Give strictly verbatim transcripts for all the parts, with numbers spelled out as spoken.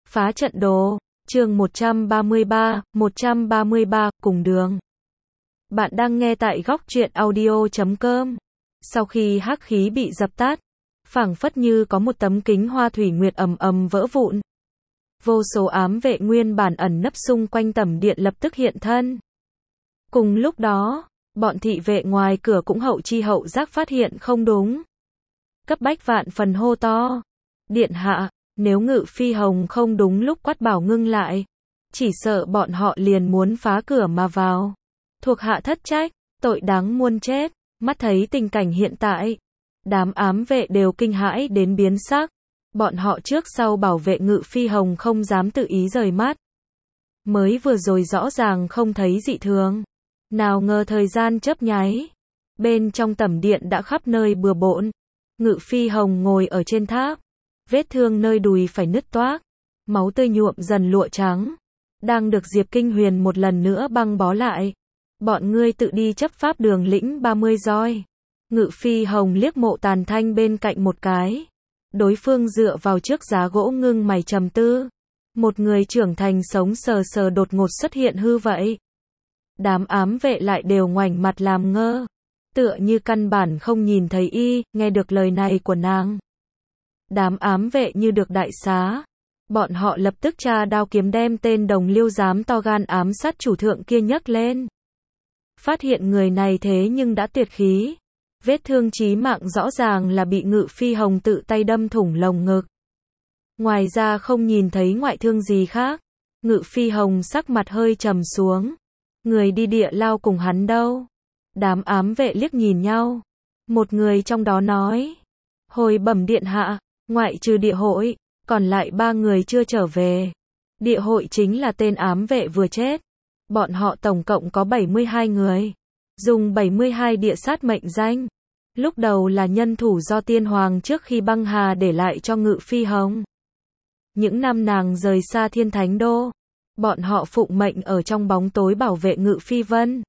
Phá trận đồ, chương một trăm ba mươi ba, một trăm ba mươi ba, cùng đường. Bạn đang nghe tại góc truyện audio chấm com. Sau khi hắc khí bị dập tắt, phảng phất như có một tấm kính hoa thủy nguyệt ầm ầm vỡ vụn. Vô số ám vệ nguyên bản ẩn nấp xung quanh tẩm điện lập tức hiện thân. Cùng lúc đó, bọn thị vệ ngoài cửa cũng hậu chi hậu giác phát hiện không đúng. Cấp bách vạn phần hô to. Điện hạ, nếu Ngự Phi Hồng không đúng lúc quát bảo ngưng lại, chỉ sợ bọn họ liền muốn phá cửa mà vào. Thuộc hạ thất trách, tội đáng muôn chết. Mắt thấy tình cảnh hiện tại, đám ám vệ đều kinh hãi đến biến sắc. Bọn họ trước sau bảo vệ Ngự Phi Hồng không dám tự ý rời mắt. Mới vừa rồi rõ ràng không thấy dị thường, nào ngờ thời gian chớp nháy, bên trong tẩm điện đã khắp nơi bừa bộn. Ngự Phi Hồng ngồi ở trên tháp, vết thương nơi đùi phải nứt toác, máu tươi nhuộm dần lụa trắng, đang được Diệp Kinh Huyền một lần nữa băng bó lại. Bọn ngươi tự đi chấp pháp đường lĩnh ba mươi roi. Ngự Phi Hồng liếc Mộ Tàn Thanh bên cạnh một cái. Đối phương dựa vào trước giá gỗ ngưng mày trầm tư. Một người trưởng thành sống sờ sờ đột ngột xuất hiện hư vậy. Đám ám vệ lại đều ngoảnh mặt làm ngơ, tựa như căn bản không nhìn thấy y. Nghe được lời này của nàng, đám ám vệ như được đại xá. Bọn họ lập tức tra đao kiếm đem tên đồng liêu dám to gan ám sát chủ thượng kia nhấc lên. Phát hiện người này thế nhưng đã tuyệt khí. Vết thương chí mạng rõ ràng là bị Ngự Phi Hồng tự tay đâm thủng lồng ngực. Ngoài ra không nhìn thấy ngoại thương gì khác. Ngự Phi Hồng sắc mặt hơi trầm xuống. Người đi địa lao cùng hắn đâu? Đám ám vệ liếc nhìn nhau. Một người trong đó nói. Hồi bẩm điện hạ, ngoại trừ địa hội, còn lại ba người chưa trở về. Địa hội chính là tên ám vệ vừa chết. Bọn họ tổng cộng có bảy mươi hai người. Dùng bảy mươi hai địa sát mệnh danh. Lúc đầu là nhân thủ do tiên hoàng trước khi băng hà để lại cho Ngự Phi Hồng. Những năm nàng rời xa Thiên Thánh Đô, bọn họ phụng mệnh ở trong bóng tối bảo vệ Ngự Phi Vân.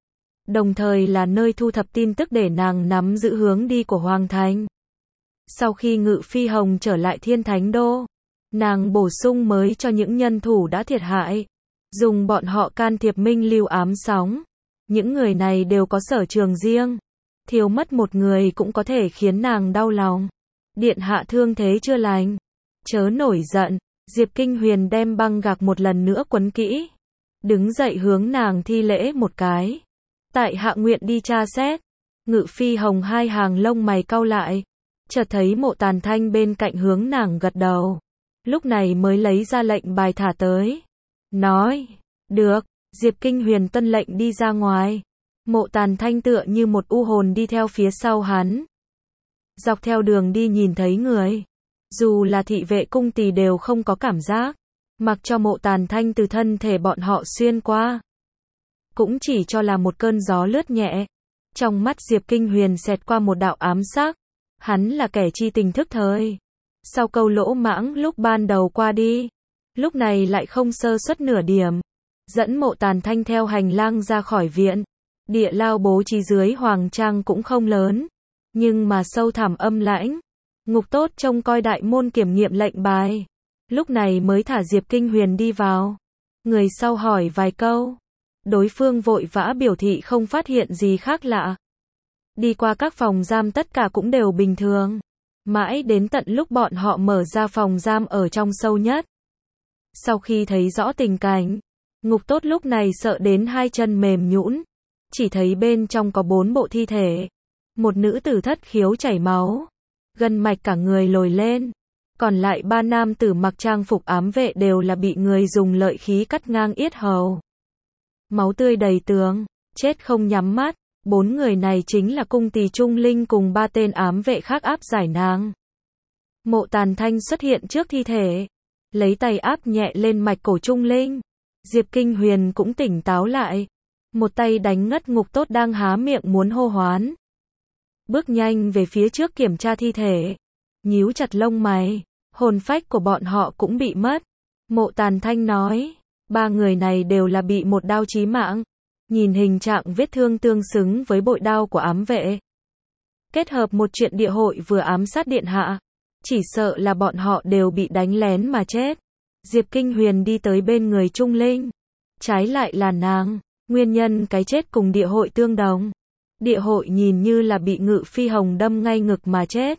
Đồng thời là nơi thu thập tin tức để nàng nắm giữ hướng đi của Hoàng Thành. Sau khi Ngự Phi Hồng trở lại Thiên Thánh Đô, nàng bổ sung mới cho những nhân thủ đã thiệt hại. Dùng bọn họ can thiệp minh lưu ám sóng. Những người này đều có sở trường riêng. Thiếu mất một người cũng có thể khiến nàng đau lòng. Điện hạ thương thế chưa lành, chớ nổi giận. Diệp Kinh Huyền đem băng gạc một lần nữa quấn kỹ. Đứng dậy hướng nàng thi lễ một cái. Tại hạ nguyện đi tra xét. Ngự Phi Hồng hai hàng lông mày cau lại. Chợt thấy Mộ Tàn Thanh bên cạnh hướng nàng gật đầu. Lúc này mới lấy ra lệnh bài thả tới. Nói, được. Diệp Kinh Huyền tuân lệnh đi ra ngoài. Mộ Tàn Thanh tựa như một u hồn đi theo phía sau hắn. Dọc theo đường đi nhìn thấy người, dù là thị vệ cung tỳ đều không có cảm giác. Mặc cho Mộ Tàn Thanh từ thân thể bọn họ xuyên qua, cũng chỉ cho là một cơn gió lướt nhẹ. Trong mắt Diệp Kinh Huyền xẹt qua một đạo ám sắc. Hắn là kẻ chi tình thức thời. Sau câu lỗ mãng lúc ban đầu qua đi, lúc này lại không sơ suất nửa điểm. Dẫn Mộ Tàn Thanh theo hành lang ra khỏi viện. Địa lao bố trí dưới hoàng trang cũng không lớn, nhưng mà sâu thẳm âm lãnh. Ngục Tốt trông coi đại môn kiểm nghiệm lệnh bài. Lúc này mới thả Diệp Kinh Huyền đi vào. Người sau hỏi vài câu. Đối phương vội vã biểu thị không phát hiện gì khác lạ. Đi qua các phòng giam tất cả cũng đều bình thường. Mãi đến tận lúc bọn họ mở ra phòng giam ở trong sâu nhất. Sau khi thấy rõ tình cảnh, Ngục Tốt lúc này sợ đến hai chân mềm nhũn. Chỉ thấy bên trong có bốn bộ thi thể. Một nữ tử thất khiếu chảy máu, gân mạch cả người lồi lên. Còn lại ba nam tử mặc trang phục ám vệ đều là bị người dùng lợi khí cắt ngang yết hầu. Máu tươi đầy tường, chết không nhắm mắt. Bốn người này chính là cung tỳ Trung Linh cùng ba tên ám vệ khác áp giải nàng. Mộ Tàn Thanh xuất hiện trước thi thể, lấy tay áp nhẹ lên mạch cổ Trung Linh. Diệp Kinh Huyền cũng tỉnh táo lại. Một tay đánh ngất Ngục Tốt đang há miệng muốn hô hoán. Bước nhanh về phía trước kiểm tra thi thể. Nhíu chặt lông mày. Hồn phách của bọn họ cũng bị mất. Mộ Tàn Thanh nói. Ba người này đều là bị một đao chí mạng. Nhìn hình trạng vết thương tương xứng với bội đao của ám vệ. Kết hợp một chuyện địa hội vừa ám sát điện hạ. Chỉ sợ là bọn họ đều bị đánh lén mà chết. Diệp Kinh Huyền đi tới bên người Trung Linh. Trái lại là nàng, nguyên nhân cái chết cùng địa hội tương đồng. Địa hội nhìn như là bị Ngự Phi Hồng đâm ngay ngực mà chết.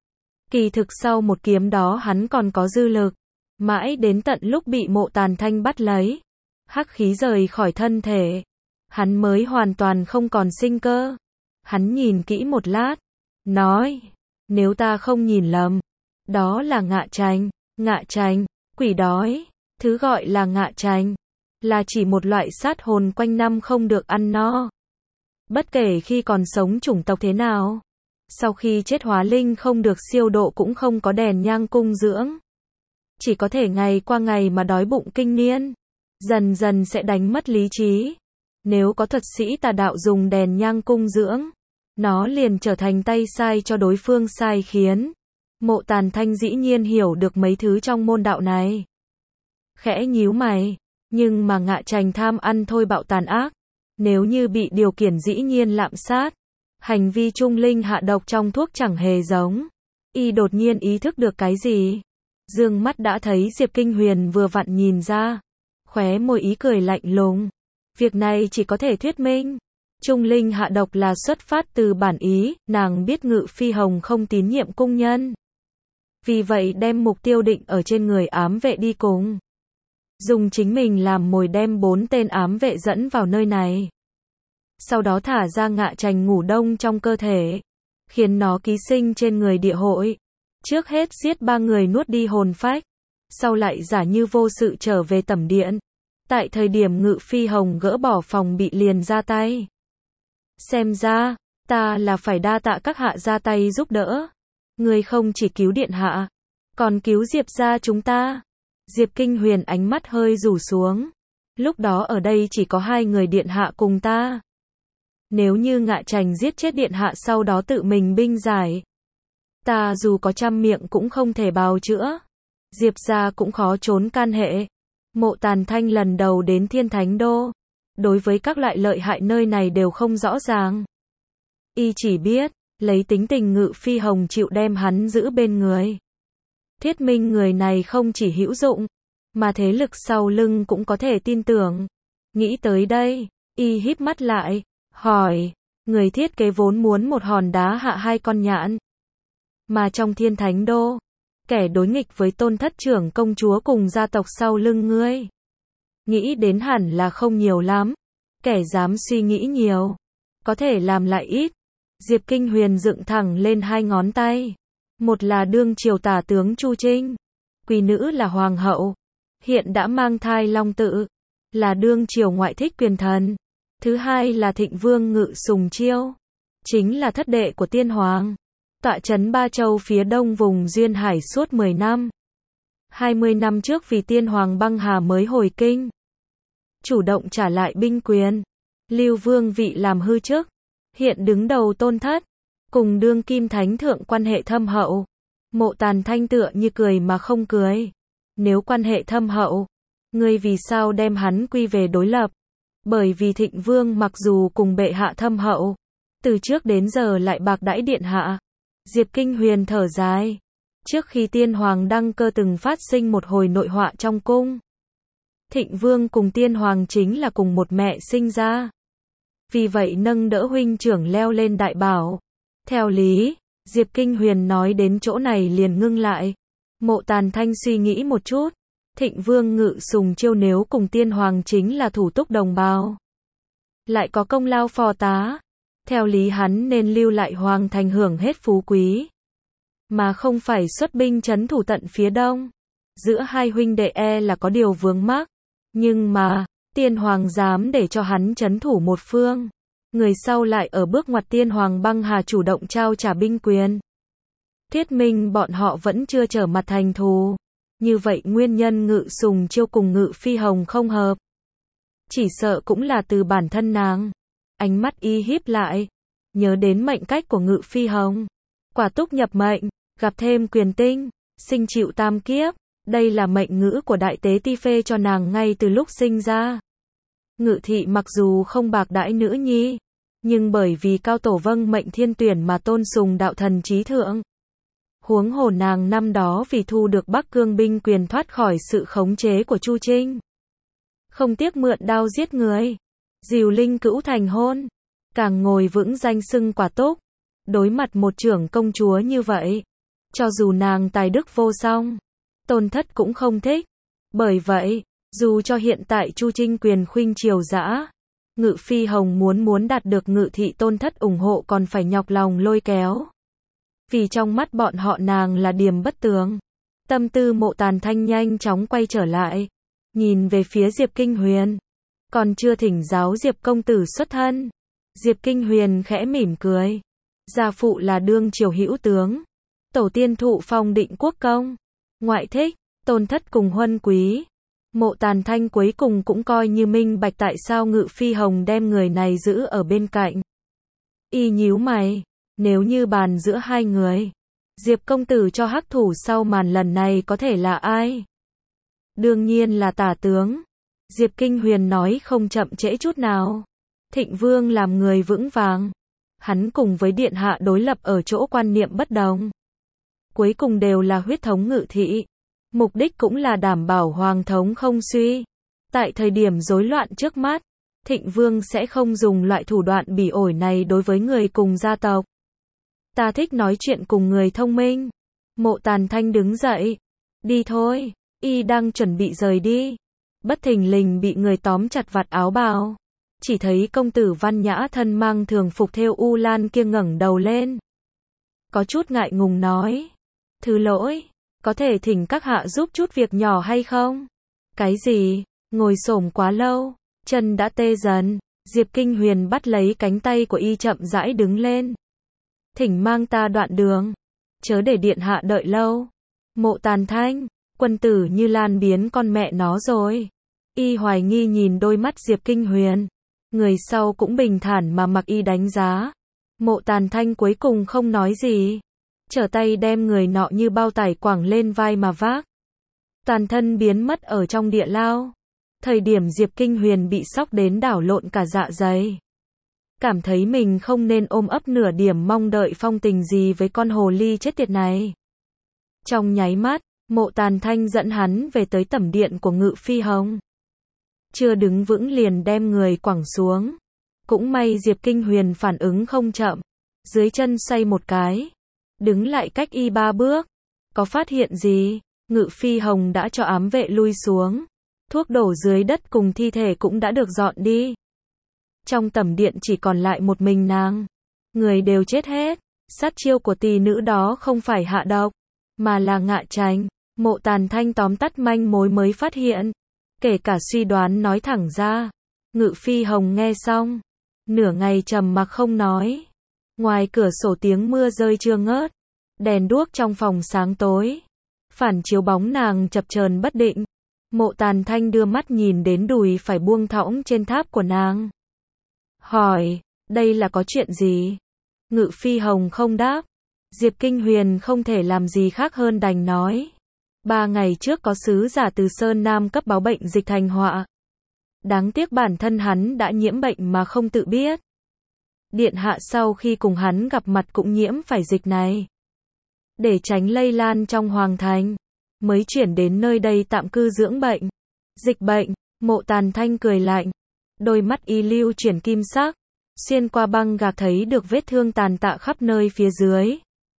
Kỳ thực sau một kiếm đó hắn còn có dư lực. Mãi đến tận lúc bị Mộ Tàn Thanh bắt lấy, hắc khí rời khỏi thân thể, hắn mới hoàn toàn không còn sinh cơ. Hắn nhìn kỹ một lát, nói, nếu ta không nhìn lầm, đó là ngạ trành. Ngạ trành, quỷ đói, thứ gọi là ngạ trành, là chỉ một loại sát hồn quanh năm không được ăn no. Bất kể khi còn sống chủng tộc thế nào, sau khi chết hóa linh không được siêu độ cũng không có đèn nhang cung dưỡng. Chỉ có thể ngày qua ngày mà đói bụng kinh niên, dần dần sẽ đánh mất lý trí. Nếu có thuật sĩ tà đạo dùng đèn nhang cung dưỡng, nó liền trở thành tay sai cho đối phương sai khiến. Mộ Tàn Thanh dĩ nhiên hiểu được mấy thứ trong môn đạo này. Khẽ nhíu mày, nhưng mà ngạ trành tham ăn thôi bạo tàn ác. Nếu như bị điều khiển dĩ nhiên lạm sát. Hành vi Trung Linh hạ độc trong thuốc chẳng hề giống. Y đột nhiên ý thức được cái gì. Dương mắt đã thấy Diệp Kinh Huyền vừa vặn nhìn ra. Khóe môi ý cười lạnh lùng. Việc này chỉ có thể thuyết minh. Trung Linh hạ độc là xuất phát từ bản ý, nàng biết Ngự Phi Hồng không tín nhiệm cung nhân. Vì vậy đem mục tiêu định ở trên người ám vệ đi cùng. Dùng chính mình làm mồi đem bốn tên ám vệ dẫn vào nơi này. Sau đó thả ra ngạ trành ngủ đông trong cơ thể. Khiến nó ký sinh trên người địa hội. Trước hết giết ba người nuốt đi hồn phách. Sau lại giả như vô sự trở về tẩm điện. Tại thời điểm Ngự Phi Hồng gỡ bỏ phòng bị liền ra tay. Xem ra, ta là phải đa tạ các hạ ra tay giúp đỡ. Người không chỉ cứu điện hạ, còn cứu Diệp gia chúng ta. Diệp Kinh Huyền ánh mắt hơi rủ xuống. Lúc đó ở đây chỉ có hai người điện hạ cùng ta. Nếu như ngạ trành giết chết điện hạ sau đó tự mình binh giải, ta dù có trăm miệng cũng không thể bào chữa. Diệp gia cũng khó trốn can hệ. Mộ Tàn Thanh lần đầu đến Thiên Thánh Đô, đối với các loại lợi hại nơi này đều không rõ ràng. Y chỉ biết, lấy tính tình Ngự Phi Hồng chịu đem hắn giữ bên người. Thiết minh người này không chỉ hữu dụng, mà thế lực sau lưng cũng có thể tin tưởng. Nghĩ tới đây, Y híp mắt lại, hỏi, người thiết kế vốn muốn một hòn đá hạ hai con nhạn. Mà trong Thiên Thánh Đô, kẻ đối nghịch với Tôn Thất Trưởng công chúa cùng gia tộc sau lưng ngươi. Nghĩ đến hẳn là không nhiều lắm. Kẻ dám suy nghĩ nhiều, có thể làm lại ít. Diệp Kinh Huyền dựng thẳng lên hai ngón tay. Một là đương triều tả tướng Chu Trinh. Quý nữ là hoàng hậu. Hiện đã mang thai long tự. Là đương triều ngoại thích quyền thần. Thứ hai là thịnh vương Ngự Sùng Chiêu. Chính là thất đệ của tiên hoàng. Tọa trấn Ba Châu phía đông vùng Duyên Hải suốt mười năm. hai mươi năm trước vì tiên hoàng băng hà mới hồi kinh. Chủ động trả lại binh quyền. Lưu vương vị làm hư chức. Hiện đứng đầu Tôn Thất. Cùng đương kim thánh thượng quan hệ thâm hậu. Mộ Tàn Thanh tựa như cười mà không cười. Nếu quan hệ thâm hậu, ngươi vì sao đem hắn quy về đối lập? Bởi vì thịnh vương mặc dù cùng bệ hạ thâm hậu, từ trước đến giờ lại bạc đãi điện hạ. Diệp Kinh Huyền thở dài. Trước khi tiên hoàng đăng cơ từng phát sinh một hồi nội họa trong cung. Thịnh vương cùng tiên hoàng chính là cùng một mẹ sinh ra. Vì vậy nâng đỡ huynh trưởng leo lên đại bảo. Theo lý, Diệp Kinh Huyền nói đến chỗ này liền ngưng lại. Mộ Tàn Thanh suy nghĩ một chút. Thịnh vương Ngự Sùng Chiêu nếu cùng tiên hoàng chính là thủ túc đồng bào, lại có công lao phò tá. Theo lý hắn nên lưu lại hoàng thành hưởng hết phú quý, mà không phải xuất binh trấn thủ tận phía đông. Giữa hai huynh đệ e là có điều vướng mắc. Nhưng mà, tiên hoàng dám để cho hắn trấn thủ một phương. Người sau lại ở bước ngoặt tiên hoàng băng hà chủ động trao trả binh quyền. Thuyết minh bọn họ vẫn chưa trở mặt thành thù. Như vậy nguyên nhân Ngự Sùng Chiêu cùng Ngự Phi Hồng không hợp. Chỉ sợ cũng là từ bản thân nàng. Ánh mắt Y híp lại. Nhớ đến mệnh cách của Ngự Phi Hồng. Quả túc nhập mệnh, gặp thêm quyền tinh, sinh chịu tam kiếp. Đây là mệnh ngữ của Đại Tế Ti phê cho nàng ngay từ lúc sinh ra. Ngự thị mặc dù không bạc đãi nữ nhi, nhưng bởi vì cao tổ vâng mệnh thiên tuyển mà tôn sùng đạo thần trí thượng. Huống hồ nàng năm đó vì thu được Bắc Cương binh quyền thoát khỏi sự khống chế của Chu Trinh. Không tiếc mượn đao giết người. Dìu Linh Cữu thành hôn. Càng ngồi vững danh xưng quả túc. Đối mặt một trưởng công chúa như vậy. Cho dù nàng tài đức vô song. Tôn Thất cũng không thích. Bởi vậy, dù cho hiện tại Chu Trinh quyền khuynh triều dã. Ngự Phi Hồng muốn muốn đạt được Ngự thị Tôn Thất ủng hộ còn phải nhọc lòng lôi kéo. Vì trong mắt bọn họ nàng là điềm bất tường. Tâm tư Mộ Tàn Thanh nhanh chóng quay trở lại. Nhìn về phía Diệp Kinh Huyền. Còn chưa thỉnh giáo Diệp công tử xuất thân. Diệp Kinh Huyền khẽ mỉm cười. Gia phụ là đương triều hữu tướng. Tổ tiên thụ phong định quốc công. Ngoại thích, Tôn Thất cùng huân quý. Mộ Tàn Thanh cuối cùng cũng coi như minh bạch tại sao Ngự Phi Hồng đem người này giữ ở bên cạnh. Y nhíu mày. Nếu như bàn giữa hai người, Diệp công tử cho hắc thủ sau màn lần này có thể là ai? Đương nhiên là Tả tướng. Diệp Kinh Huyền nói không chậm trễ chút nào. Thịnh Vương làm người vững vàng. Hắn cùng với Điện Hạ đối lập ở chỗ quan niệm bất đồng. Cuối cùng đều là huyết thống Ngự thị. Mục đích cũng là đảm bảo hoàng thống không suy. Tại thời điểm rối loạn trước mắt, Thịnh Vương sẽ không dùng loại thủ đoạn bỉ ổi này đối với người cùng gia tộc. Ta thích nói chuyện cùng người thông minh. Mộ Tàn Thanh đứng dậy. Đi thôi. Y đang chuẩn bị rời đi. Bất thình lình bị người tóm chặt vạt áo bào. Chỉ thấy công tử văn nhã thân mang thường phục thêu u lan kia ngẩng đầu lên. Có chút ngại ngùng nói. Thứ lỗi. Có thể thỉnh các hạ giúp chút việc nhỏ hay không? Cái gì? Ngồi xổm quá lâu. Chân đã tê dần. Diệp Kinh Huyền bắt lấy cánh tay của y chậm rãi đứng lên. Thỉnh mang ta đoạn đường. Chớ để điện hạ đợi lâu. Mộ Tàn Thanh. Quân tử Như Lan biến con mẹ nó rồi. Y hoài nghi nhìn đôi mắt Diệp Kinh Huyền. Người sau cũng bình thản mà mặc y đánh giá. Mộ Tàn Thanh cuối cùng không nói gì. Trở tay đem người nọ như bao tải quẳng lên vai mà vác. Toàn thân biến mất ở trong địa lao. Thời điểm Diệp Kinh Huyền bị sốc đến đảo lộn cả dạ dày. Cảm thấy mình không nên ôm ấp nửa điểm mong đợi phong tình gì với con hồ ly chết tiệt này. Trong nháy mắt, Mộ Tàn Thanh dẫn hắn về tới tẩm điện của Ngự Phi Hồng. Chưa đứng vững liền đem người quẳng xuống. Cũng may Diệp Kinh Huyền phản ứng không chậm. Dưới chân xoay một cái. Đứng lại cách y ba bước. Có phát hiện gì? Ngự Phi Hồng đã cho ám vệ lui xuống. Thuốc đổ dưới đất cùng thi thể cũng đã được dọn đi. Trong tẩm điện chỉ còn lại một mình nàng. Người đều chết hết. Sát chiêu của tỷ nữ đó không phải hạ độc, mà là ngạ tránh. Mộ Tàn Thanh tóm tắt manh mối mới phát hiện. Kể cả suy đoán nói thẳng ra. Ngự Phi Hồng nghe xong. Nửa ngày trầm mặc không nói. Ngoài cửa sổ tiếng mưa rơi chưa ngớt. Đèn đuốc trong phòng sáng tối. Phản chiếu bóng nàng chập chờn bất định. Mộ Tàn Thanh đưa mắt nhìn đến đùi phải buông thõng trên tháp của nàng. Hỏi, đây là có chuyện gì? Ngự Phi Hồng không đáp. Diệp Kinh Huyền không thể làm gì khác hơn đành nói. Ba ngày trước có sứ giả từ Sơn Nam cấp báo bệnh dịch thành họa. Đáng tiếc bản thân hắn đã nhiễm bệnh mà không tự biết. Điện hạ sau khi cùng hắn gặp mặt cũng nhiễm phải dịch này. Để tránh lây lan trong hoàng thành, mới chuyển đến nơi đây tạm cư dưỡng bệnh. Dịch bệnh, Mộ Tàn Thanh cười lạnh. Đôi mắt y lưu chuyển kim sắc. Xuyên qua băng gạc thấy được vết thương tàn tạ khắp nơi phía dưới.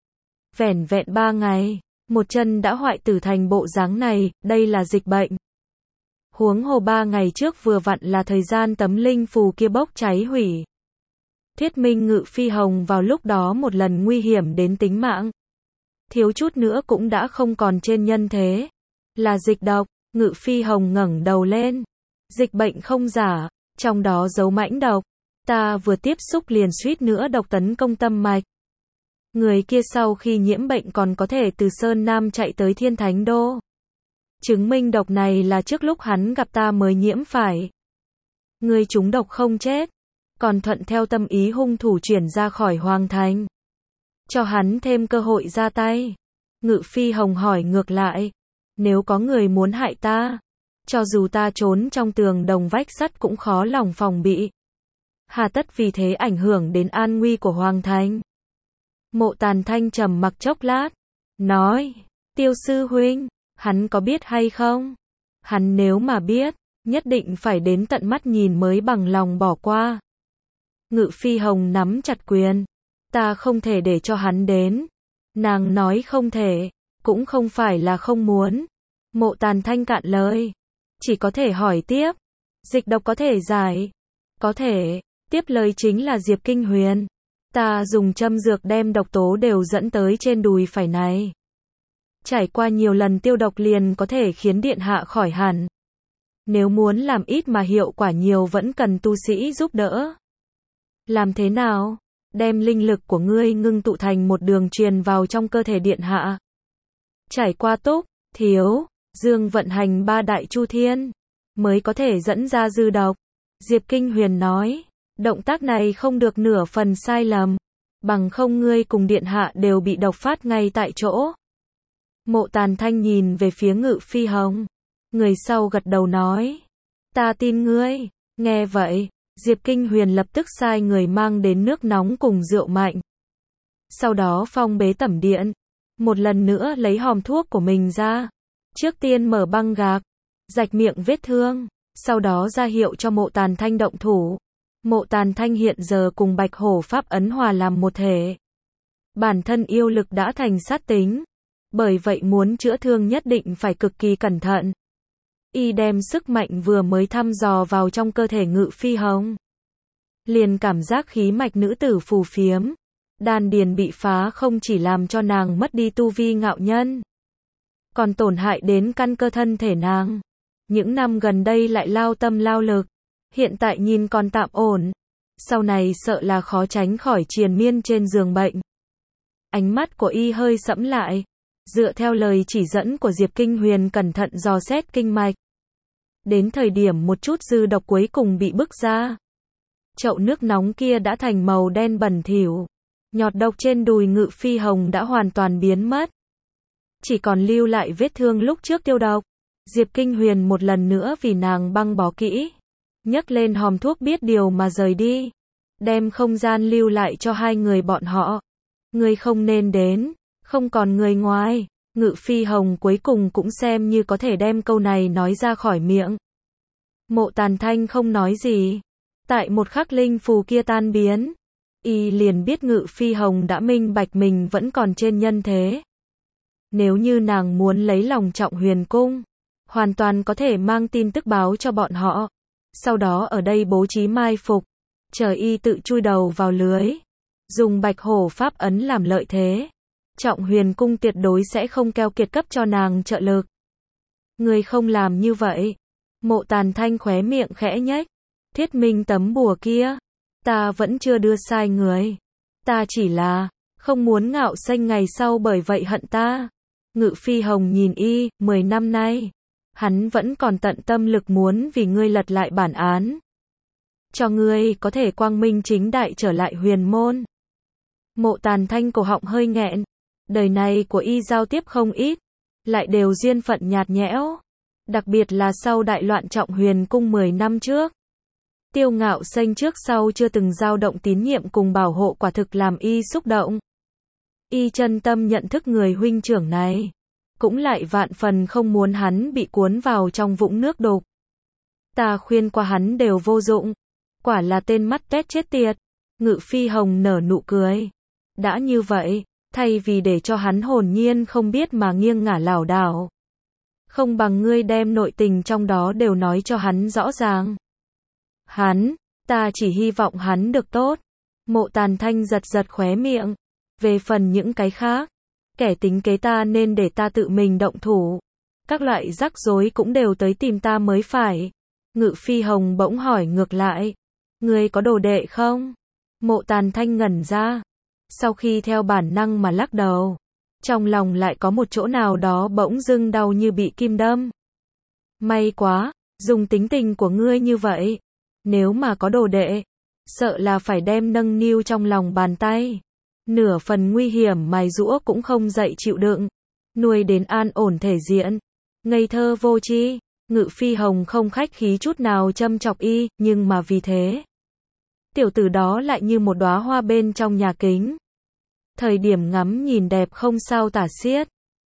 Vẻn vẹn ba ngày, một chân đã hoại tử thành bộ dáng này, đây là dịch bệnh. Huống hồ ba ngày trước vừa vặn là thời gian tấm linh phù kia bốc cháy hủy. Thuyết minh Ngự Phi Hồng vào lúc đó một lần nguy hiểm đến tính mạng. Thiếu chút nữa cũng đã không còn trên nhân thế. Là dịch độc. Ngự Phi Hồng ngẩng đầu lên. Dịch bệnh không giả, trong đó giấu mãnh độc. Ta vừa tiếp xúc liền suýt nữa độc tấn công tâm mạch. Người kia sau khi nhiễm bệnh còn có thể từ Sơn Nam chạy tới Thiên Thánh Đô. Chứng minh độc này là trước lúc hắn gặp ta mới nhiễm phải. Người trúng độc không chết, còn thuận theo tâm ý hung thủ chuyển ra khỏi hoàng thành. Cho hắn thêm cơ hội ra tay. Ngự Phi Hồng hỏi ngược lại. Nếu có người muốn hại ta, cho dù ta trốn trong tường đồng vách sắt cũng khó lòng phòng bị. Hà tất vì thế ảnh hưởng đến an nguy của hoàng thành. Mộ Tàn Thanh trầm mặc chốc lát. nói, Tiêu sư huynh, hắn có biết hay không? Hắn nếu mà biết, nhất định phải đến tận mắt nhìn mới bằng lòng bỏ qua. Ngự Phi Hồng nắm chặt quyền, ta không thể để cho hắn đến. Nàng nói không thể, cũng không phải là không muốn. Mộ Tàn Thanh cạn lời, chỉ có thể hỏi tiếp, dịch độc có thể giải? Có thể, tiếp lời chính là Diệp Kinh Huyền. Ta dùng châm dược đem độc tố đều dẫn tới trên đùi phải này. Trải qua nhiều lần tiêu độc liền có thể khiến điện hạ khỏi hẳn. Nếu muốn làm ít mà hiệu quả nhiều vẫn cần tu sĩ giúp đỡ. Làm thế nào? Đem linh lực của ngươi ngưng tụ thành một đường truyền vào trong cơ thể điện hạ. Trải qua Túc, Thiếu, Dương vận hành ba đại chu thiên, mới có thể dẫn ra dư độc. Diệp Kinh Huyền nói, động tác này không được nửa phần sai lầm, bằng không ngươi cùng điện hạ đều bị độc phát ngay tại chỗ. Mộ Tàn Thanh nhìn về phía Ngự Phi Hồng, người sau gật đầu nói, ta tin ngươi. Nghe vậy, Diệp Kinh Huyền lập tức sai người mang đến nước nóng cùng rượu mạnh. Sau đó phong bế tẩm điện, một lần nữa lấy hòm thuốc của mình ra. Trước tiên mở băng gạc, rạch miệng vết thương, sau đó ra hiệu cho Mộ Tàn Thanh động thủ. Mộ Tàn Thanh hiện giờ cùng Bạch Hổ Pháp ấn hòa làm một thể. Bản thân yêu lực đã thành sát tính, bởi vậy muốn chữa thương nhất định phải cực kỳ cẩn thận. Y đem sức mạnh vừa mới thăm dò vào trong cơ thể Ngự Phi Hồng, liền cảm giác khí mạch nữ tử phù phiếm, đan điền bị phá không chỉ làm cho nàng mất đi tu vi ngạo nhân, còn tổn hại đến căn cơ thân thể nàng. Những năm gần đây lại lao tâm lao lực, hiện tại nhìn còn tạm ổn, sau này sợ là khó tránh khỏi triền miên trên giường bệnh. Ánh mắt của Y hơi sẫm lại, dựa theo lời chỉ dẫn của Diệp Kinh Huyền cẩn thận dò xét kinh mạch. Đến thời điểm một chút dư độc cuối cùng bị bức ra, chậu nước nóng kia đã thành màu đen bẩn thỉu, nhọt độc trên đùi Ngự Phi Hồng đã hoàn toàn biến mất, chỉ còn lưu lại vết thương lúc trước tiêu độc. Diệp Kinh Huyền một lần nữa vì nàng băng bó kỹ, nhấc lên hòm thuốc biết điều mà rời đi, đem không gian lưu lại cho hai người bọn họ. Ngươi không nên đến, không còn người ngoài. Ngự Phi Hồng cuối cùng cũng xem như có thể đem câu này nói ra khỏi miệng. Mộ Tàn Thanh không nói gì. Tại một khắc linh phù kia tan biến, Y liền biết Ngự Phi Hồng đã minh bạch mình vẫn còn trên nhân thế. Nếu như nàng muốn lấy lòng Trọng Huyền Cung, hoàn toàn có thể mang tin tức báo cho bọn họ. Sau đó ở đây bố trí mai phục, chờ Y tự chui đầu vào lưới, dùng Bạch Hổ Pháp ấn làm lợi thế. Trọng Huyền Cung tuyệt đối sẽ không keo kiệt cấp cho nàng trợ lực. Người không làm như vậy. Mộ Tàn Thanh khóe miệng khẽ nhếch. Thiết minh tấm bùa kia, ta vẫn chưa đưa sai người. Ta chỉ là không muốn Ngạo Xanh ngày sau bởi vậy hận ta. Ngự Phi Hồng nhìn Y, mười năm nay, hắn vẫn còn tận tâm lực muốn vì ngươi lật lại bản án, cho ngươi có thể quang minh chính đại trở lại huyền môn. Mộ Tàn Thanh cổ họng hơi nghẹn. Đời này của Y giao tiếp không ít, lại đều duyên phận nhạt nhẽo, đặc biệt là sau đại loạn Trọng Huyền Cung mười năm trước. Tiêu Ngạo Xanh trước sau chưa từng dao động tín nhiệm cùng bảo hộ quả thực làm Y xúc động. Y chân tâm nhận thức người huynh trưởng này, cũng lại vạn phần không muốn hắn bị cuốn vào trong vũng nước đục. Ta khuyên qua hắn đều vô dụng, quả là tên mắt tét chết tiệt. Ngự Phi Hồng nở nụ cười. Đã như vậy, thay vì để cho hắn hồn nhiên không biết mà nghiêng ngả lảo đảo, không bằng ngươi đem nội tình trong đó đều nói cho hắn rõ ràng. Hắn, ta chỉ hy vọng hắn được tốt. Mộ Tàn Thanh giật giật khóe miệng. Về phần những cái khác, kẻ tính kế ta nên để ta tự mình động thủ. Các loại rắc rối cũng đều tới tìm ta mới phải. Ngự Phi Hồng bỗng hỏi ngược lại, ngươi có đồ đệ không? Mộ Tàn Thanh ngẩn ra, sau khi theo bản năng mà lắc đầu, trong lòng lại có một chỗ nào đó bỗng dưng đau như bị kim đâm. May quá, dùng tính tình của ngươi như vậy, nếu mà có đồ đệ, sợ là phải đem nâng niu trong lòng bàn tay. Nửa phần nguy hiểm mài giũa cũng không dậy chịu đựng, nuôi đến an ổn thể diện, ngây thơ vô tri. Ngự Phi Hồng không khách khí chút nào châm chọc Y, nhưng mà vì thế, tiểu tử đó lại như một đóa hoa bên trong nhà kính. Thời điểm ngắm nhìn đẹp không sao tả xiết.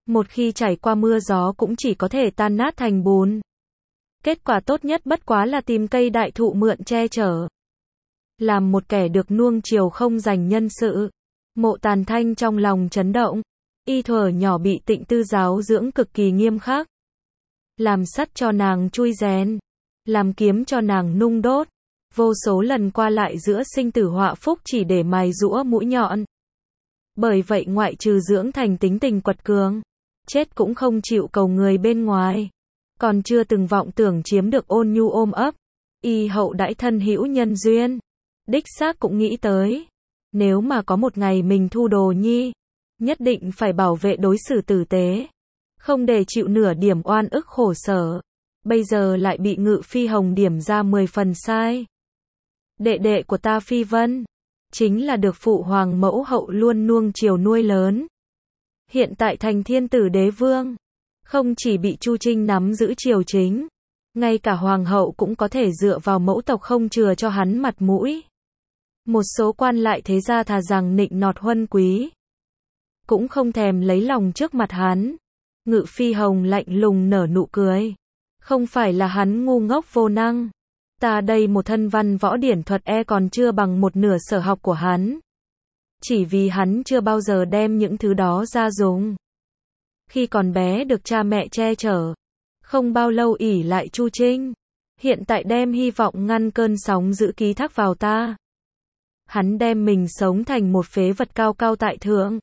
Một khi trải qua mưa gió cũng chỉ có thể tan nát thành bùn. Kết quả tốt nhất bất quá là tìm cây đại thụ mượn che chở. Làm một kẻ được nuông chiều không dành nhân sự. Mộ Tàn Thanh trong lòng chấn động. Y thuở nhỏ bị Tịnh Tư giáo dưỡng cực kỳ nghiêm khắc. Làm sắt cho nàng chui rèn. Làm kiếm cho nàng nung đốt. Vô số lần qua lại giữa sinh tử họa phúc chỉ để mài giũa mũi nhọn. Bởi vậy ngoại trừ dưỡng thành tính tình quật cường, chết cũng không chịu cầu người bên ngoài. Còn chưa từng vọng tưởng chiếm được ôn nhu ôm ấp. Y hậu đãi thân hữu nhân duyên. Đích xác cũng nghĩ tới. Nếu mà có một ngày mình thu đồ nhi, nhất định phải bảo vệ đối xử tử tế. Không để chịu nửa điểm oan ức khổ sở. Bây giờ lại bị Ngự Phi Hồng điểm ra mười phần sai. Đệ đệ của ta Phi Vân, chính là được phụ hoàng mẫu hậu luôn nuông chiều nuôi lớn. Hiện tại thành thiên tử đế vương. Không chỉ bị Chu Trinh nắm giữ triều chính. Ngay cả hoàng hậu cũng có thể dựa vào mẫu tộc không chừa cho hắn mặt mũi. Một số quan lại thế gia thà rằng nịnh nọt huân quý. Cũng không thèm lấy lòng trước mặt hắn. Ngự Phi Hồng lạnh lùng nở nụ cười. Không phải là hắn ngu ngốc vô năng. Ta đây một thân văn võ điển thuật e còn chưa bằng một nửa sở học của hắn. Chỉ vì hắn chưa bao giờ đem những thứ đó ra dùng. Khi còn bé được cha mẹ che chở. Không bao lâu ỷ lại Chu Trinh. Hiện tại đem hy vọng ngăn cơn sóng dữ ký thác vào ta. Hắn đem mình sống thành một phế vật cao cao tại thượng.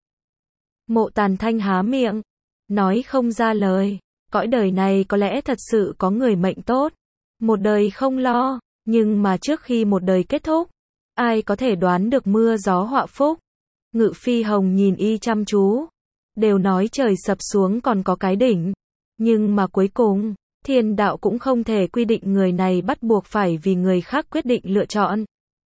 Mộ Tàn Thanh há miệng. Nói không ra lời. Cõi đời này có lẽ thật sự có người mệnh tốt. Một đời không lo. Nhưng mà trước khi một đời kết thúc, ai có thể đoán được mưa gió họa phúc. Ngự Phi Hồng nhìn y chăm chú. Đều nói trời sập xuống còn có cái đỉnh. Nhưng mà cuối cùng, thiên đạo cũng không thể quy định người này bắt buộc phải vì người khác quyết định lựa chọn.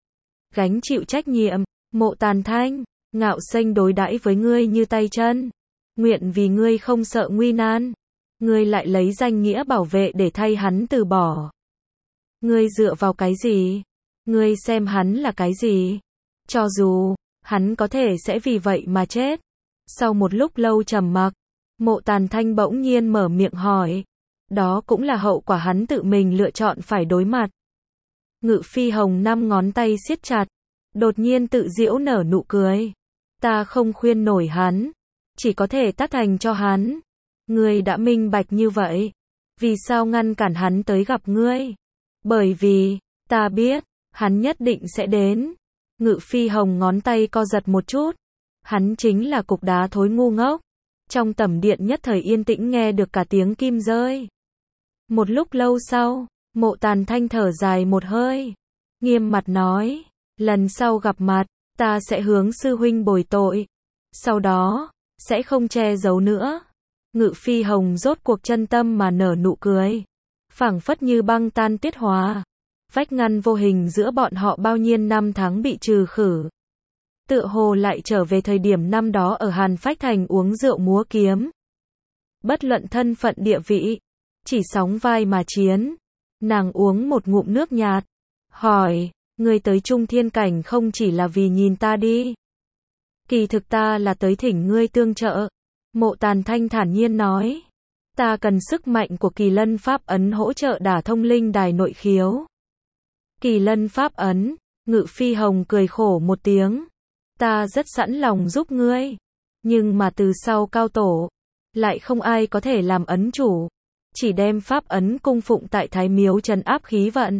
Gánh chịu trách nhiệm. Mộ Tàn Thanh, ngạo nghênh đối đãi với ngươi như tay chân. Nguyện vì ngươi không sợ nguy nan. Ngươi lại lấy danh nghĩa bảo vệ để thay hắn từ bỏ. Ngươi dựa vào cái gì? Ngươi xem hắn là cái gì? Cho dù, hắn có thể sẽ vì vậy mà chết. Sau một lúc lâu trầm mặc, Mộ Tàn Thanh bỗng nhiên mở miệng hỏi. Đó cũng là hậu quả hắn tự mình lựa chọn phải đối mặt. Ngự Phi Hồng năm ngón tay siết chặt. Đột nhiên tự giễu nở nụ cười. Ta không khuyên nổi hắn. Chỉ có thể tát thành cho hắn. Ngươi đã minh bạch như vậy. Vì sao ngăn cản hắn tới gặp ngươi? Bởi vì, ta biết, hắn nhất định sẽ đến. Ngự Phi Hồng ngón tay co giật một chút. Hắn chính là cục đá thối ngu ngốc. Trong tẩm điện nhất thời yên tĩnh nghe được cả tiếng kim rơi. Một lúc lâu sau, Mộ Tàn Thanh thở dài một hơi. Nghiêm mặt nói, lần sau gặp mặt, ta sẽ hướng sư huynh bồi tội. Sau đó, sẽ không che giấu nữa. Ngự Phi Hồng rốt cuộc chân tâm mà nở nụ cười. Phảng phất như băng tan tiết hóa. Vách ngăn vô hình giữa bọn họ bao nhiêu năm tháng bị trừ khử. Tựa hồ lại trở về thời điểm năm đó ở Hàn Phách Thành uống rượu múa kiếm. Bất luận thân phận địa vị, chỉ sóng vai mà chiến. Nàng uống một ngụm nước nhạt. Hỏi, ngươi tới Trung Thiên Cảnh không chỉ là vì nhìn ta đi. Kỳ thực ta là tới thỉnh ngươi tương trợ. Mộ Tàn Thanh thản nhiên nói. Ta cần sức mạnh của Kỳ Lân Pháp Ấn hỗ trợ đả thông linh đài nội khiếu. Kỳ Lân Pháp Ấn. Ngự Phi Hồng cười khổ một tiếng. Ta rất sẵn lòng giúp ngươi. Nhưng mà từ sau cao tổ, lại không ai có thể làm ấn chủ. Chỉ đem Pháp Ấn cung phụng tại Thái Miếu trấn áp khí vận.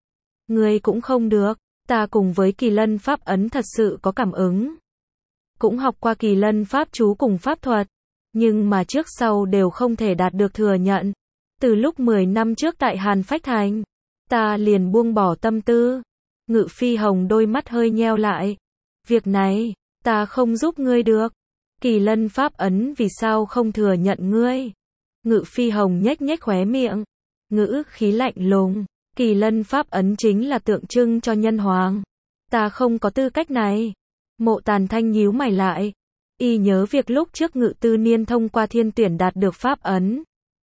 Ngươi cũng không được. Ta cùng với Kỳ Lân Pháp Ấn thật sự có cảm ứng. Cũng học qua Kỳ Lân Pháp chú cùng Pháp thuật. Nhưng mà trước sau đều không thể đạt được thừa nhận. Từ lúc mười năm trước tại Hàn Phách Thành, ta liền buông bỏ tâm tư. Ngự Phi Hồng đôi mắt hơi nheo lại. Việc này, ta không giúp ngươi được. Kỳ Lân Pháp Ấn vì sao không thừa nhận ngươi? Ngự Phi Hồng nhếch nhếch khóe miệng. Ngữ khí lạnh lùng. Kỳ Lân Pháp Ấn chính là tượng trưng cho nhân hoàng. Ta không có tư cách này. Mộ Tàn Thanh nhíu mày lại. Y nhớ việc lúc trước Ngự Tư Niên thông qua thiên tuyển đạt được Pháp Ấn.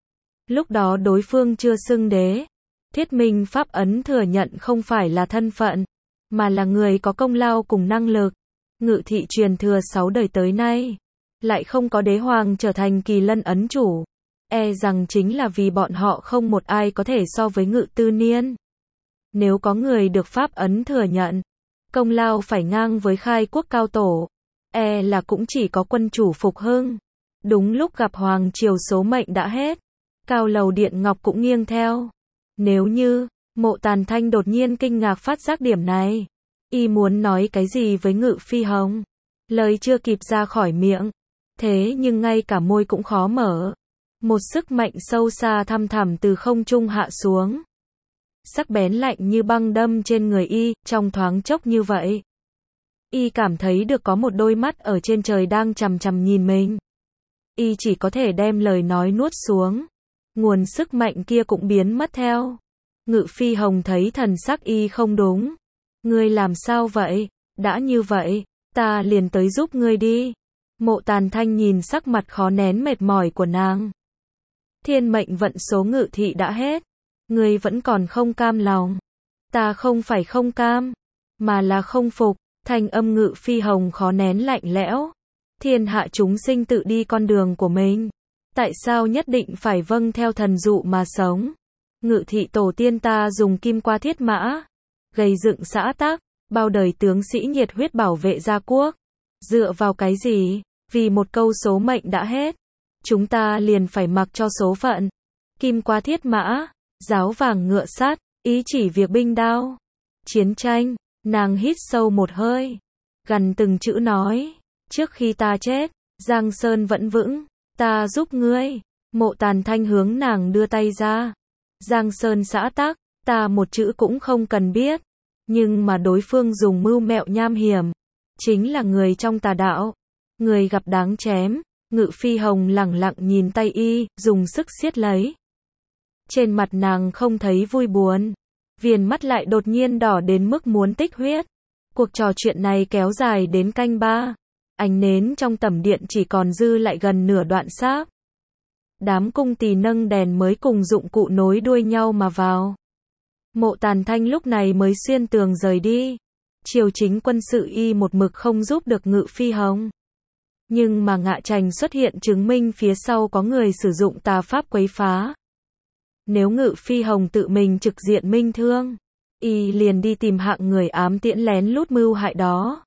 Lúc đó đối phương chưa xưng đế. Thiết minh Pháp Ấn thừa nhận không phải là thân phận, mà là người có công lao cùng năng lực. Ngự thị truyền thừa sáu đời tới nay, lại không có đế hoàng trở thành kỳ lân ấn chủ. E rằng chính là vì bọn họ không một ai có thể so với Ngự Tư Niên. Nếu có người được pháp ấn thừa nhận, công lao phải ngang với khai quốc cao tổ, e là cũng chỉ có quân chủ Phục Hưng. Đúng lúc gặp hoàng triều số mệnh đã hết, cao lầu điện ngọc cũng nghiêng theo. Nếu như, Mộ Tàn Thanh đột nhiên kinh ngạc phát giác điểm này, y muốn nói cái gì với Ngự Phi Hồng, lời chưa kịp ra khỏi miệng, thế nhưng ngay cả môi cũng khó mở. Một sức mạnh sâu xa thăm thẳm từ không trung hạ xuống, sắc bén lạnh như băng đâm trên người y, trong thoáng chốc như vậy. Y cảm thấy được có một đôi mắt ở trên trời đang chằm chằm nhìn mình. Y chỉ có thể đem lời nói nuốt xuống. Nguồn sức mạnh kia cũng biến mất theo. Ngự Phi Hồng thấy thần sắc y không đúng. Ngươi làm sao vậy? Đã như vậy, ta liền tới giúp ngươi đi. Mộ Tàn Thanh nhìn sắc mặt khó nén mệt mỏi của nàng. Thiên mệnh vận số Ngự thị đã hết. Ngươi vẫn còn không cam lòng. Ta không phải không cam, mà là không phục. Thanh âm Ngự Phi Hồng khó nén lạnh lẽo. Thiên hạ chúng sinh tự đi con đường của mình. Tại sao nhất định phải vâng theo thần dụ mà sống? Ngự thị tổ tiên ta dùng kim qua thiết mã, gây dựng xã tắc, bao đời tướng sĩ nhiệt huyết bảo vệ gia quốc. Dựa vào cái gì? Vì một câu số mệnh đã hết, chúng ta liền phải mặc cho số phận. Kim qua thiết mã, giáo vàng ngựa sát, ý chỉ việc binh đao, chiến tranh. Nàng hít sâu một hơi, gần từng chữ nói, trước khi ta chết, Giang Sơn vẫn vững, ta giúp ngươi. Mộ Tàn Thanh hướng nàng đưa tay ra. Giang Sơn xã tắc, ta một chữ cũng không cần biết, nhưng mà đối phương dùng mưu mẹo nham hiểm, chính là người trong tà đạo, người gặp đáng chém. Ngự Phi Hồng lẳng lặng nhìn tay y, dùng sức siết lấy. Trên mặt nàng không thấy vui buồn, viền mắt lại đột nhiên đỏ đến mức muốn tích huyết. Cuộc trò chuyện này kéo dài đến canh ba. Ánh nến trong tẩm điện chỉ còn dư lại gần nửa đoạn sáp. Đám cung tỳ nâng đèn mới cùng dụng cụ nối đuôi nhau mà vào. Mộ Tàn Thanh lúc này mới xuyên tường rời đi. Triều chính quân sự y một mực không giúp được Ngự Phi Hồng. Nhưng mà Ngạ Trành xuất hiện chứng minh phía sau có người sử dụng tà pháp quấy phá. Nếu Ngự Phi Hồng tự mình trực diện minh thương, y liền đi tìm hạng người ám tiễn lén lút mưu hại đó.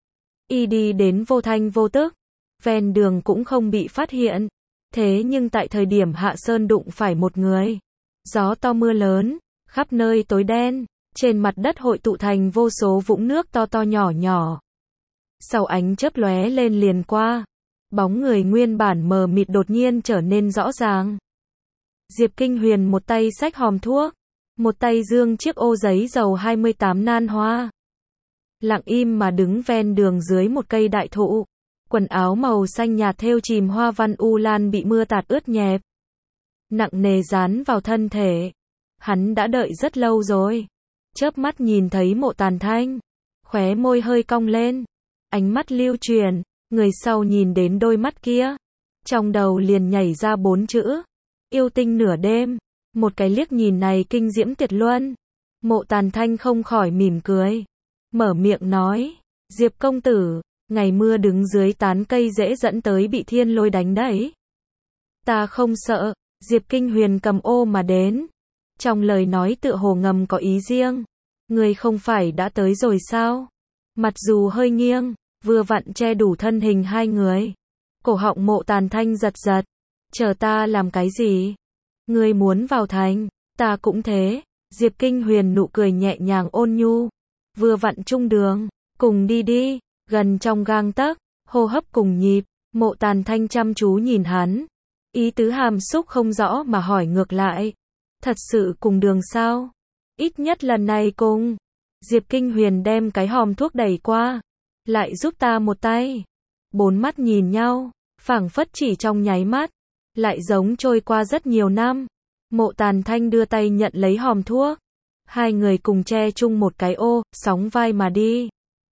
Y đi đến vô thanh vô tức, ven đường cũng không bị phát hiện. Thế nhưng tại thời điểm hạ sơn đụng phải một người. Gió to mưa lớn, khắp nơi tối đen, trên mặt đất hội tụ thành vô số vũng nước to to nhỏ nhỏ. Sau ánh chớp lóe lên liền qua, bóng người nguyên bản mờ mịt đột nhiên trở nên rõ ràng. Diệp Kinh Huyền một tay xách hòm thuốc, một tay giương chiếc ô giấy dầu hai mươi tám nan hoa. Lặng im mà đứng ven đường dưới một cây đại thụ. Quần áo màu xanh nhạt thêu chìm hoa văn u lan bị mưa tạt ướt nhẹp, nặng nề dán vào thân thể. Hắn đã đợi rất lâu rồi. Chớp mắt nhìn thấy Mộ Tàn Thanh, khóe môi hơi cong lên, ánh mắt lưu truyền. Người sau nhìn đến đôi mắt kia, trong đầu liền nhảy ra bốn chữ: yêu tinh nửa đêm. Một cái liếc nhìn này kinh diễm tuyệt luân. Mộ Tàn Thanh không khỏi mỉm cười, mở miệng nói: Diệp công tử, ngày mưa đứng dưới tán cây dễ dẫn tới bị thiên lôi đánh đấy. Ta không sợ. Diệp Kinh Huyền cầm ô mà đến, trong lời nói tựa hồ ngầm có ý riêng. Người không phải đã tới rồi sao? Mặt dù hơi nghiêng, vừa vặn che đủ thân hình hai người. Cổ họng Mộ Tàn Thanh giật giật. Chờ ta làm cái gì? Ngươi muốn vào thành, ta cũng thế. Diệp Kinh Huyền nụ cười nhẹ nhàng ôn nhu. Vừa vặn chung đường, cùng đi đi. Gần trong gang tấc, hô hấp cùng nhịp. Mộ Tàn Thanh chăm chú nhìn hắn, ý tứ hàm xúc không rõ mà hỏi ngược lại: thật sự cùng đường sao? Ít nhất lần này cùng. Diệp Kinh Huyền đem cái hòm thuốc đẩy qua. Lại giúp ta một tay. Bốn mắt nhìn nhau, phảng phất chỉ trong nháy mắt, lại giống trôi qua rất nhiều năm. Mộ Tàn Thanh đưa tay nhận lấy hòm thuốc. Hai người cùng che chung một cái ô, sóng vai mà đi.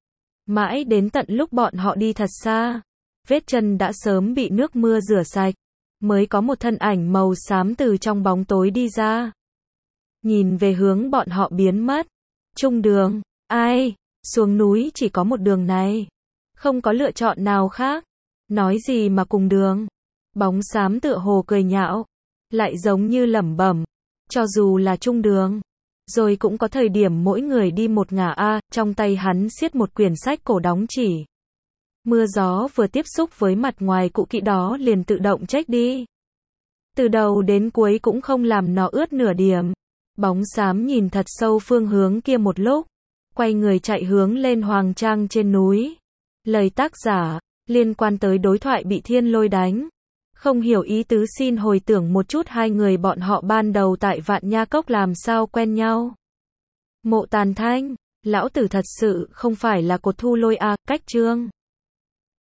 Mãi đến tận lúc bọn họ đi thật xa, vết chân đã sớm bị nước mưa rửa sạch, mới có một thân ảnh màu xám từ trong bóng tối đi ra. Nhìn về hướng bọn họ biến mất. Chung đường, ai? Xuống núi chỉ có một đường này, không có lựa chọn nào khác. Nói gì mà cùng đường? Bóng xám tựa hồ cười nhạo, lại giống như lẩm bẩm, cho dù là chung đường, rồi cũng có thời điểm mỗi người đi một ngả a, trong tay hắn siết một quyển sách cổ đóng chỉ. Mưa gió vừa tiếp xúc với mặt ngoài cũ kỹ đó liền tự động trách đi. Từ đầu đến cuối cũng không làm nó ướt nửa điểm. Bóng xám nhìn thật sâu phương hướng kia một lúc, quay người chạy hướng lên Hoàng Trang trên núi. Lời tác giả, liên quan tới đối thoại bị thiên lôi đánh. Không hiểu ý tứ xin hồi tưởng một chút hai người bọn họ ban đầu tại Vạn Nha Cốc làm sao quen nhau. Mộ Tàn Thanh, lão tử thật sự không phải là cột thu lôi a, cách chương.